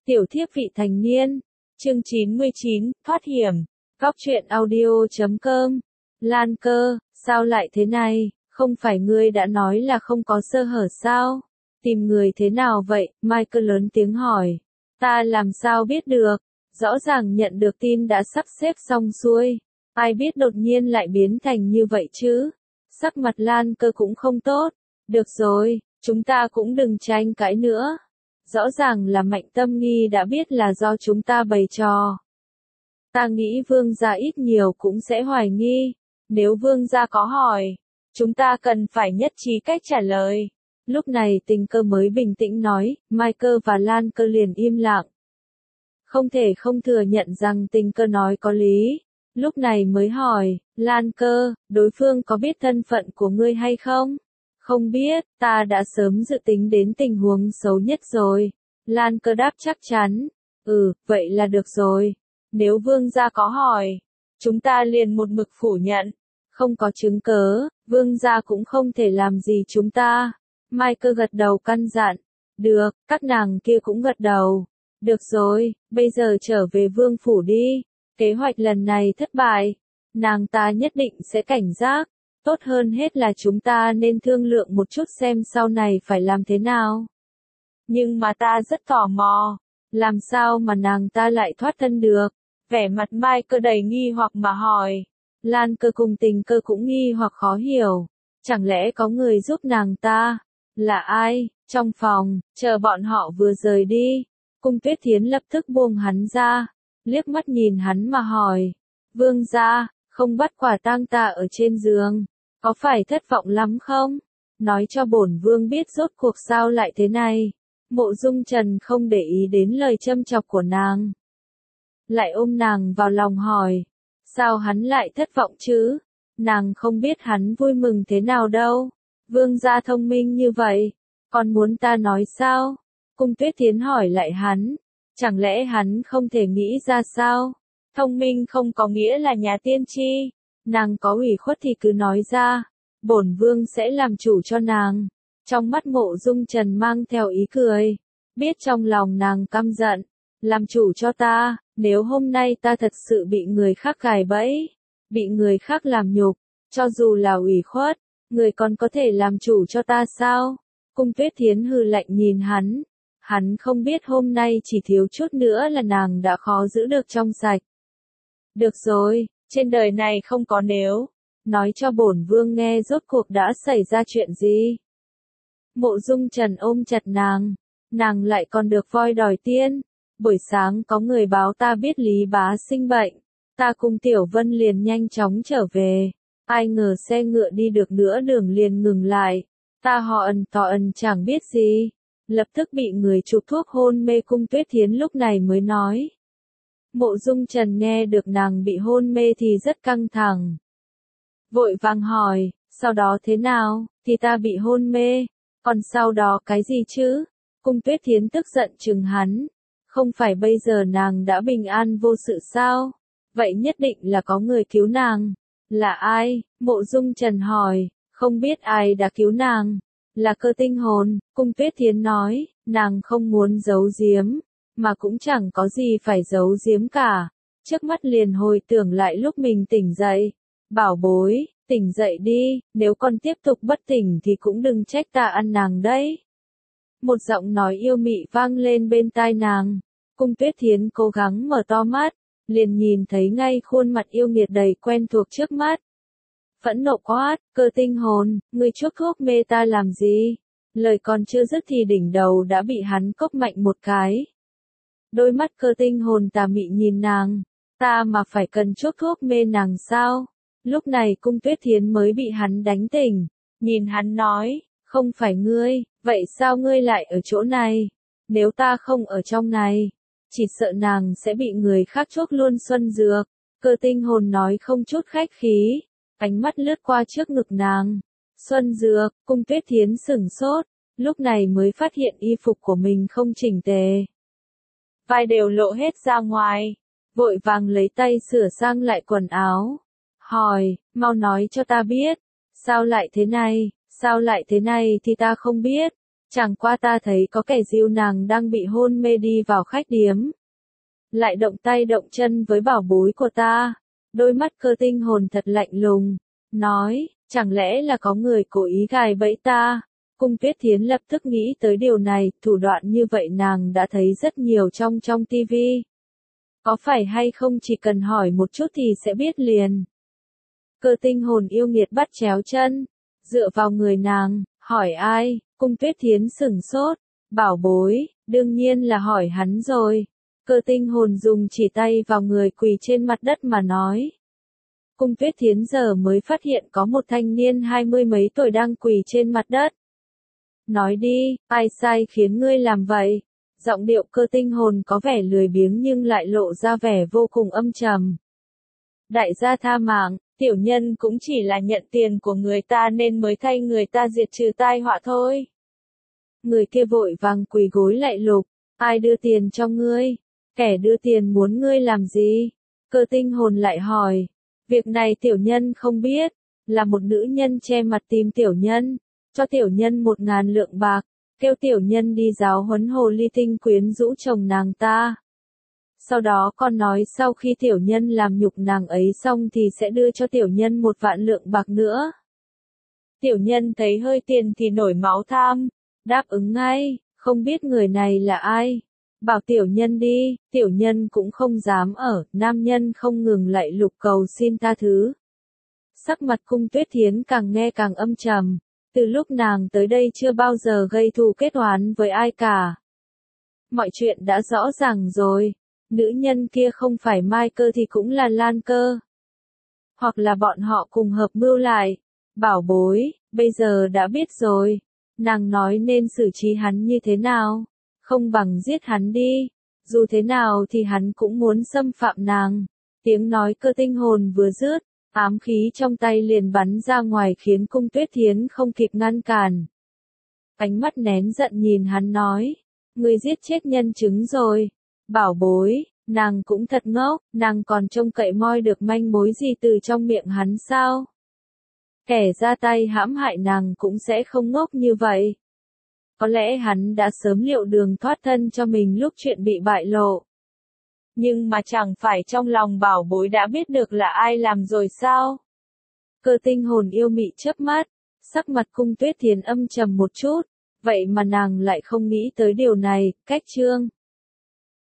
Tiểu thiếp vị thành niên. Chương 99, thoát hiểm. Góc truyện audio.com. Lan Cơ, sao lại thế này, không phải ngươi đã nói là không có sơ hở sao? Tìm người thế nào vậy? Michael lớn tiếng hỏi. Ta làm sao biết được? Rõ ràng nhận được tin đã sắp xếp xong xuôi. Ai biết đột nhiên lại biến thành như vậy chứ? Sắc mặt Lan Cơ cũng không tốt. Được rồi, chúng ta cũng đừng tranh cãi nữa. Rõ ràng là Mạnh Tâm Nghi đã biết là do chúng ta bày trò. Ta nghĩ Vương gia ít nhiều cũng sẽ hoài nghi. Nếu Vương gia có hỏi, chúng ta cần phải nhất trí cách trả lời. Lúc này Tình Cơ mới bình tĩnh nói, Michael và Lan Cơ liền im lặng. Không thể không thừa nhận rằng Tình Cơ nói có lý. Lúc này mới hỏi, Lan Cơ, đối phương có biết thân phận của ngươi hay không? Không biết, ta đã sớm dự tính đến tình huống xấu nhất rồi. Lan Cơ đáp chắc chắn. Vậy là được rồi. Nếu Vương gia có hỏi, chúng ta liền một mực phủ nhận. Không có chứng cớ, Vương gia cũng không thể làm gì chúng ta. Michael gật đầu căn dặn. Được, các nàng kia cũng gật đầu. Được rồi, bây giờ trở về Vương phủ đi. Kế hoạch lần này thất bại. Nàng ta nhất định sẽ cảnh giác. Tốt hơn hết là chúng ta nên thương lượng một chút xem sau này phải làm thế nào. Nhưng mà ta rất tò mò. Làm sao mà nàng ta lại thoát thân được? Vẻ mặt Michael đầy nghi hoặc mà hỏi. Lan Cơ cùng Tình Cơ cũng nghi hoặc khó hiểu. Chẳng lẽ có người giúp nàng ta? Là ai? Trong phòng, chờ bọn họ vừa rời đi. Cung Tuyết Thiến lập tức buông hắn ra. Liếc mắt nhìn hắn mà hỏi. Vương gia, không bắt quả tang ta ở trên giường. Có phải thất vọng lắm không? Nói cho bổn vương biết rốt cuộc sao lại thế này. Mộ Dung Trần không để ý đến lời châm chọc của nàng. Lại ôm nàng vào lòng hỏi. Sao hắn lại thất vọng chứ? Nàng không biết hắn vui mừng thế nào đâu. Vương gia thông minh như vậy. Còn muốn ta nói sao? Cung Tuyết Thiến hỏi lại hắn. Chẳng lẽ hắn không thể nghĩ ra sao? Thông minh không có nghĩa là nhà tiên tri. Nàng có ủy khuất thì cứ nói ra. Bổn vương sẽ làm chủ cho nàng. Trong mắt Mộ Dung Trần mang theo ý cười. Biết trong lòng nàng căm giận. Làm chủ cho ta, nếu hôm nay ta thật sự bị người khác gài bẫy. Bị người khác làm nhục. Cho dù là ủy khuất, người còn có thể làm chủ cho ta sao? Cung Tuyết Thiến hừ lạnh nhìn hắn. Hắn không biết hôm nay chỉ thiếu chút nữa là nàng đã khó giữ được trong sạch. Được rồi, trên đời này không có nếu. Nói cho bổn vương nghe rốt cuộc đã xảy ra chuyện gì. Mộ Dung Trần ôm chặt nàng. Nàng lại còn được voi đòi tiên. Buổi sáng có người báo ta biết Lý Bá sinh bệnh. Ta cùng Tiểu Vân liền nhanh chóng trở về. Ai ngờ xe ngựa đi được nửa đường liền ngừng lại. Ta họ ẩn chẳng biết gì. Lập tức bị người chụp thuốc hôn mê. Cung Tuyết Thiến lúc này mới nói. Mộ Dung Trần nghe được nàng bị hôn mê thì rất căng thẳng. Vội vàng hỏi, sau đó thế nào? Thì ta bị hôn mê. Còn sau đó cái gì chứ? Cung Tuyết Thiến tức giận trừng hắn. Không phải bây giờ nàng đã bình an vô sự sao? Vậy nhất định là có người cứu nàng. Là ai? Mộ Dung Trần hỏi. Không biết ai đã cứu nàng. Là Cơ Tinh Hồn. Cung Tuyết Thiến nói. Nàng không muốn giấu giếm. Mà cũng chẳng có gì phải giấu giếm cả. Trước mắt liền hồi tưởng lại lúc mình tỉnh dậy. Bảo bối, tỉnh dậy đi. Nếu con tiếp tục bất tỉnh thì cũng đừng trách ta ăn nàng đấy. Một giọng nói yêu mị vang lên bên tai nàng. Cung Tuyết Thiến cố gắng mở to mắt, liền nhìn thấy ngay khuôn mặt yêu nghiệt đầy quen thuộc trước mắt. Phẫn nộ quát, Cơ Tinh Hồn, ngươi chuốc thuốc mê ta làm gì? Lời còn chưa dứt thì đỉnh đầu đã bị hắn cốc mạnh một cái. Đôi mắt Cơ Tinh Hồn tà mị nhìn nàng, ta mà phải cần chuốc thuốc mê nàng sao? Lúc này Cung Tuyết Thiến mới bị hắn đánh tỉnh, nhìn hắn nói, không phải ngươi, vậy sao ngươi lại ở chỗ này? Nếu ta không ở trong này, chỉ sợ nàng sẽ bị người khác chuốc luôn xuân dược. Cơ Tinh Hồn nói không chút khách khí, ánh mắt lướt qua trước ngực nàng. Xuân dược, Cung Tuyết Thiến sửng sốt, lúc này mới phát hiện y phục của mình không chỉnh tề. Vai đều lộ hết ra ngoài, vội vàng lấy tay sửa sang lại quần áo. Hỏi, mau nói cho ta biết, sao lại thế này thì ta không biết. Chẳng qua ta thấy có kẻ dìu nàng đang bị hôn mê đi vào khách điếm. Lại động tay động chân với bảo bối của ta. Đôi mắt Cơ Tinh Hồn thật lạnh lùng. Nói, chẳng lẽ là có người cố ý gài bẫy ta? Cung Tuyết Thiến lập tức nghĩ tới điều này, thủ đoạn như vậy nàng đã thấy rất nhiều trong tivi. Có phải hay không chỉ cần hỏi một chút thì sẽ biết liền. Cơ Tinh Hồn yêu nghiệt bắt chéo chân, dựa vào người nàng, hỏi ai? Cung Tuyết Thiến sửng sốt, bảo bối, đương nhiên là hỏi hắn rồi. Cơ Tinh Hồn dùng chỉ tay vào người quỳ trên mặt đất mà nói. Cung Tuyết Thiến giờ mới phát hiện có một thanh niên 20 mấy tuổi đang quỳ trên mặt đất. Nói đi, ai sai khiến ngươi làm vậy? Giọng điệu Cơ Tinh Hồn có vẻ lười biếng nhưng lại lộ ra vẻ vô cùng âm trầm. Đại gia tha mạng, tiểu nhân cũng chỉ là nhận tiền của người ta nên mới thay người ta diệt trừ tai họa thôi. Người kia vội vàng quỳ gối lạy lục, ai đưa tiền cho ngươi? Kẻ đưa tiền muốn ngươi làm gì? Cơ Tinh Hồn lại hỏi. Việc này tiểu nhân không biết, là một nữ nhân che mặt tìm tiểu nhân, cho tiểu nhân 1.000 lượng bạc, kêu tiểu nhân đi giáo huấn hồ ly tinh quyến rũ chồng nàng ta. Sau đó còn nói sau khi tiểu nhân làm nhục nàng ấy xong thì sẽ đưa cho tiểu nhân 1 vạn lượng bạc nữa. Tiểu nhân thấy hơi tiền thì nổi máu tham, đáp ứng ngay, không biết người này là ai. Bảo tiểu nhân đi, tiểu nhân cũng không dám ở, nam nhân không ngừng lạy lục cầu xin tha thứ. Sắc mặt Cung Tuyết Thiến càng nghe càng âm trầm, từ lúc nàng tới đây chưa bao giờ gây thù kết oán với ai cả. Mọi chuyện đã rõ ràng rồi, nữ nhân kia không phải Mai Cơ thì cũng là Lan Cơ. Hoặc là bọn họ cùng hợp mưu lại. Bảo bối, bây giờ đã biết rồi, nàng nói nên xử trí hắn như thế nào? Không bằng giết hắn đi, dù thế nào thì hắn cũng muốn xâm phạm nàng. Tiếng nói Cơ Tinh Hồn vừa dứt, ám khí trong tay liền bắn ra ngoài khiến Cung Tuyết Thiến không kịp ngăn cản. Ánh mắt nén giận nhìn hắn nói, ngươi giết chết nhân chứng rồi. Bảo bối, nàng cũng thật ngốc, nàng còn trông cậy moi được manh mối gì từ trong miệng hắn sao? Kẻ ra tay hãm hại nàng cũng sẽ không ngốc như vậy. Có lẽ hắn đã sớm liệu đường thoát thân cho mình lúc chuyện bị bại lộ. Nhưng mà chẳng phải trong lòng bảo bối đã biết được là ai làm rồi sao? Cơ Tinh Hồn yêu mị chớp mắt, sắc mặt Cung Tuyết Thiến âm trầm một chút, vậy mà nàng lại không nghĩ tới điều này, cách chương.